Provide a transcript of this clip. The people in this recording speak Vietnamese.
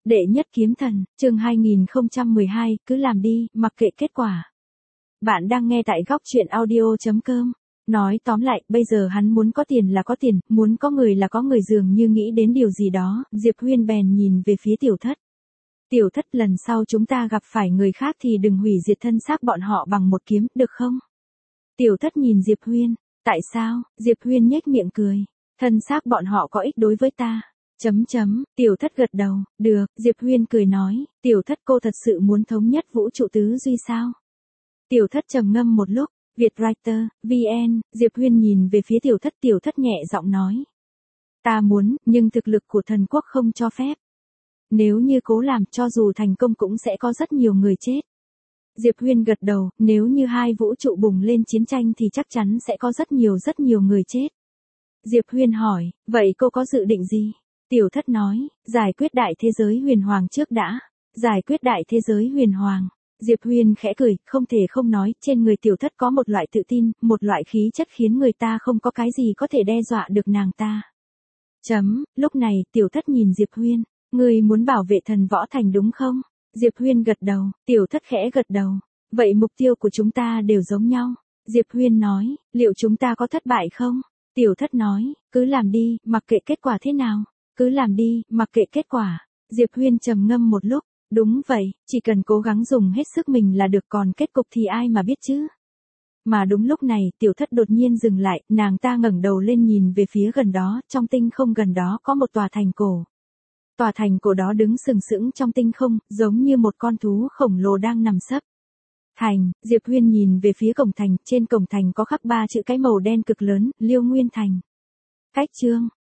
Đệ nhất kiếm thần, chương 2012, cứ làm đi, mặc kệ kết quả. Bạn đang nghe tại góc truyện audio.com. Nói tóm lại, bây giờ hắn muốn có tiền là có tiền, muốn có người là có người, dường như nghĩ đến điều gì đó, Diệp Huyên bèn nhìn về phía Tiểu Thất. Tiểu Thất, lần sau chúng ta gặp phải người khác thì đừng hủy diệt thân xác bọn họ bằng một kiếm, được không? Tiểu Thất nhìn Diệp Huyên, tại sao? Diệp Huyên nhếch miệng cười, thân xác bọn họ có ích đối với ta. Tiểu Thất gật đầu, được, Diệp Huyên cười nói, Tiểu Thất, cô thật sự muốn thống nhất vũ trụ tứ duy sao? Tiểu Thất trầm ngâm một lúc, Vietwriter, VN, Diệp Huyên nhìn về phía Tiểu Thất nhẹ giọng nói. Ta muốn, nhưng thực lực của thần quốc không cho phép. Nếu như cố làm, cho dù thành công cũng sẽ có rất nhiều người chết. Diệp Huyên gật đầu, nếu như hai vũ trụ bùng lên chiến tranh thì chắc chắn sẽ có rất nhiều người chết. Diệp Huyên hỏi, vậy cô có dự định gì? Tiểu Thất nói, giải quyết đại thế giới huyền hoàng trước đã. Giải quyết đại thế giới huyền hoàng. Diệp Huyên khẽ cười, không thể không nói, trên người Tiểu Thất có một loại tự tin, một loại khí chất khiến người ta không có cái gì có thể đe dọa được nàng ta. Lúc này, Tiểu Thất nhìn Diệp Huyên, ngươi muốn bảo vệ thần võ thành đúng không? Diệp Huyên gật đầu, Tiểu Thất khẽ gật đầu. Vậy mục tiêu của chúng ta đều giống nhau. Diệp Huyên nói, liệu chúng ta có thất bại không? Tiểu Thất nói, cứ làm đi, mặc kệ kết quả thế nào. Cứ làm đi, mặc kệ kết quả. Diệp Huyên trầm ngâm một lúc, đúng vậy, chỉ cần cố gắng dùng hết sức mình là được, còn kết cục thì ai mà biết chứ. Mà đúng lúc này, Tiểu Thất đột nhiên dừng lại, nàng ta ngẩng đầu lên nhìn về phía gần đó, trong tinh không gần đó có một tòa thành cổ. Tòa thành cổ đó đứng sừng sững trong tinh không, giống như một con thú khổng lồ đang nằm sấp. Thành, Diệp Huyên nhìn về phía cổng thành, trên cổng thành có khắc 3 chữ cái màu đen cực lớn, Liêu Nguyên Thành. Cách chương,